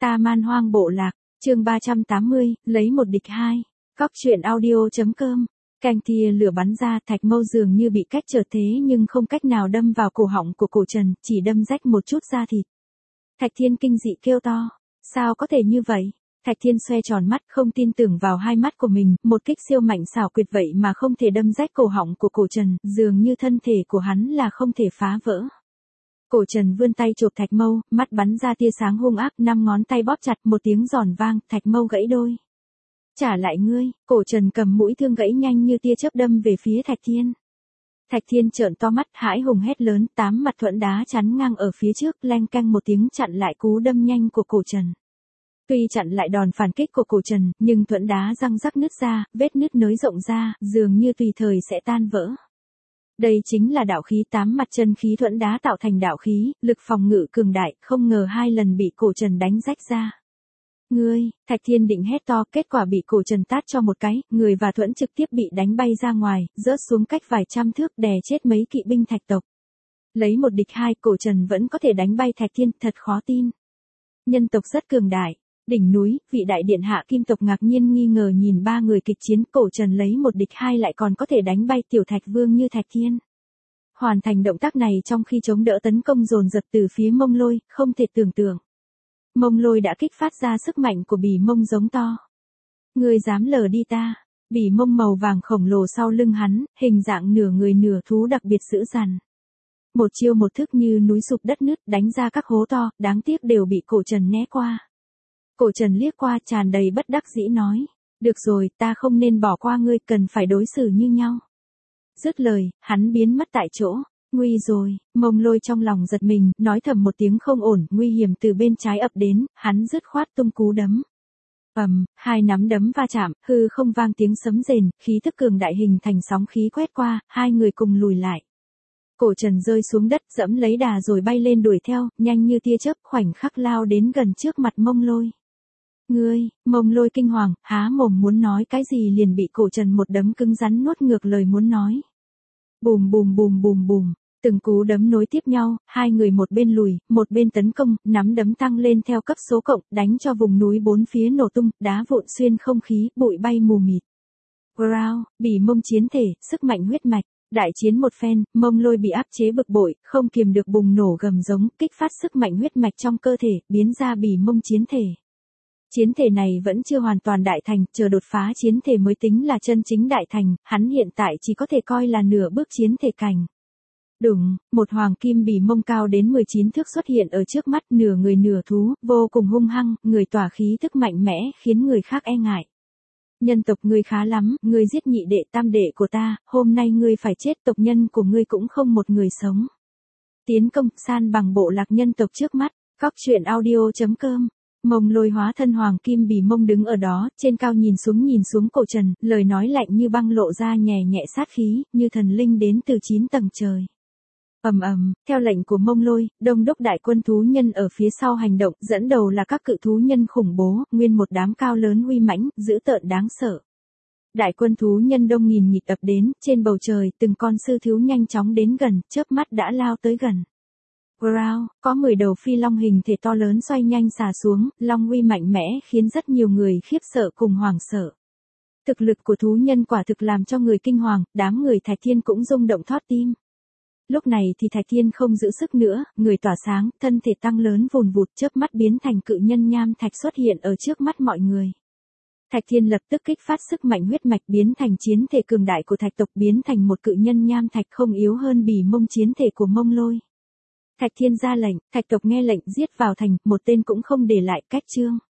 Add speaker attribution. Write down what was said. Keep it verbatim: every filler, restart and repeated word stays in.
Speaker 1: Ta Man Hoang Bộ Lạc, chương ba trăm tám mươi, lấy một địch hai. Cóc truyện audio.com. Canh tia lửa bắn ra, Thạch Mâu dường như bị cách trở thế nhưng không cách nào đâm vào cổ họng của Cổ Trần, chỉ đâm rách một chút da thịt. Thạch Thiên kinh dị kêu to, sao có thể như vậy? Thạch Thiên xoe tròn mắt, không tin tưởng vào hai mắt của mình, một kích siêu mạnh xảo quyệt vậy mà không thể đâm rách cổ họng của Cổ Trần, dường như thân thể của hắn là không thể phá vỡ. Cổ Trần vươn tay chộp Thạch Mâu, mắt bắn ra tia sáng hung ác, năm ngón tay bóp chặt, một tiếng giòn vang, Thạch Mâu gãy đôi. Trả lại ngươi, Cổ Trần cầm mũi thương gãy nhanh như tia chớp đâm về phía Thạch Thiên. Thạch Thiên trợn to mắt, hãi hùng hét lớn, tám mặt thuẫn đá chắn ngang ở phía trước, leng keng một tiếng chặn lại cú đâm nhanh của Cổ Trần. Tuy chặn lại đòn phản kích của Cổ Trần, nhưng thuẫn đá răng rắc nứt ra, vết nứt nới rộng ra, dường như tùy thời sẽ tan vỡ. Đây chính là đạo khí, tám mặt chân khí thuẫn đá tạo thành đạo khí, lực phòng ngự cường đại, không ngờ hai lần bị Cổ Trần đánh rách ra. Ngươi, Thạch Thiên định hét to, kết quả bị Cổ Trần tát cho một cái, người và thuẫn trực tiếp bị đánh bay ra ngoài, rớt xuống cách vài trăm thước, đè chết mấy kỵ binh Thạch tộc. Lấy một địch hai, Cổ Trần vẫn có thể đánh bay Thạch Thiên, thật khó tin. Nhân tộc rất cường đại. Đỉnh núi, vị đại điện hạ Kim tộc ngạc nhiên nghi ngờ nhìn ba người kịch chiến, Cổ Trần lấy một địch hai lại còn có thể đánh bay tiểu Thạch Vương như Thạch Thiên. Hoàn thành động tác này trong khi chống đỡ tấn công dồn dập từ phía Mông Lôi, không thể tưởng tượng. Mông Lôi đã kích phát ra sức mạnh của Bỉ Mông giống to. Ngươi dám lờ đi ta? Bỉ Mông màu vàng khổng lồ sau lưng hắn, hình dạng nửa người nửa thú đặc biệt dữ dằn. Một chiêu một thức như núi sụp đất nứt, đánh ra các hố to, đáng tiếc đều bị Cổ Trần né qua. Cổ Trần liếc qua, tràn đầy bất đắc dĩ nói, được rồi, ta không nên bỏ qua ngươi, cần phải đối xử như nhau. Dứt lời, hắn biến mất tại chỗ. Nguy rồi, Mông Lôi trong lòng giật mình, nói thầm một tiếng không ổn, nguy hiểm từ bên trái ập đến, hắn dứt khoát tung cú đấm. Ầm, hai nắm đấm va chạm, hư không vang tiếng sấm rền, khí tức cường đại hình thành sóng khí quét qua, hai người cùng lùi lại. Cổ Trần rơi xuống đất, dẫm lấy đà rồi bay lên đuổi theo, nhanh như tia chớp, khoảnh khắc lao đến gần trước mặt Mông Lôi. Ngươi, Mông Lôi kinh hoàng, há mồm muốn nói cái gì liền bị Cổ Trần một đấm cứng rắn nuốt ngược lời muốn nói. Bùm bùm bùm bùm bùm, từng cú đấm nối tiếp nhau, hai người một bên lùi, một bên tấn công, nắm đấm tăng lên theo cấp số cộng, đánh cho vùng núi bốn phía nổ tung, đá vụn xuyên không khí, bụi bay mù mịt. Wow, Bỉ Mông chiến thể, sức mạnh huyết mạch. Đại chiến một phen, Mông Lôi bị áp chế bực bội, không kiềm được bùng nổ gầm giống, kích phát sức mạnh huyết mạch trong cơ thể, biến ra Bỉ Mông chiến thể. Chiến thể này vẫn chưa hoàn toàn đại thành, chờ đột phá chiến thể mới tính là chân chính đại thành, hắn hiện tại chỉ có thể coi là nửa bước chiến thể cảnh. Đùng, một hoàng kim Bỉ Mông cao đến mười chín thước xuất hiện ở trước mắt, nửa người nửa thú, vô cùng hung hăng, người tỏa khí tức mạnh mẽ, khiến người khác e ngại. Nhân tộc ngươi khá lắm, ngươi giết nhị đệ tam đệ của ta, hôm nay ngươi phải chết, tộc nhân của ngươi cũng không một người sống. Tiến công, san bằng bộ lạc nhân tộc trước mắt, cóc truyện audio.com. Mông Lôi hóa thân hoàng kim Bỉ Mông đứng ở đó, trên cao nhìn xuống nhìn xuống Cổ Trần, lời nói lạnh như băng lộ ra nhẹ nhẹ sát khí, như thần linh đến từ chín tầng trời. Ầm ầm, theo lệnh của Mông Lôi, đông đúc đại quân thú nhân ở phía sau hành động, dẫn đầu là các cự thú nhân khủng bố, nguyên một đám cao lớn uy mãnh, dữ tợn đáng sợ. Đại quân thú nhân đông nghìn nghịt ập đến, trên bầu trời, từng con sư thiếu nhanh chóng đến gần, chớp mắt đã lao tới gần. Wow, có mười đầu phi long hình thể to lớn xoay nhanh xà xuống, long uy mạnh mẽ khiến rất nhiều người khiếp sợ cùng hoảng sợ. Thực lực của thú nhân quả thực làm cho người kinh hoàng, đám người Thạch Thiên cũng rung động thót tim. Lúc này thì Thạch Thiên không giữ sức nữa, người tỏa sáng, thân thể tăng lớn vùn vụt, chớp mắt biến thành cự nhân nham thạch xuất hiện ở trước mắt mọi người. Thạch Thiên lập tức kích phát sức mạnh huyết mạch biến thành chiến thể cường đại của Thạch tộc, biến thành một cự nhân nham thạch không yếu hơn Bỉ Mông chiến thể của Mông Lôi. Thạch Thiên ra lệnh, Thạch tộc nghe lệnh giết vào thành, một tên cũng không để lại, cách chương.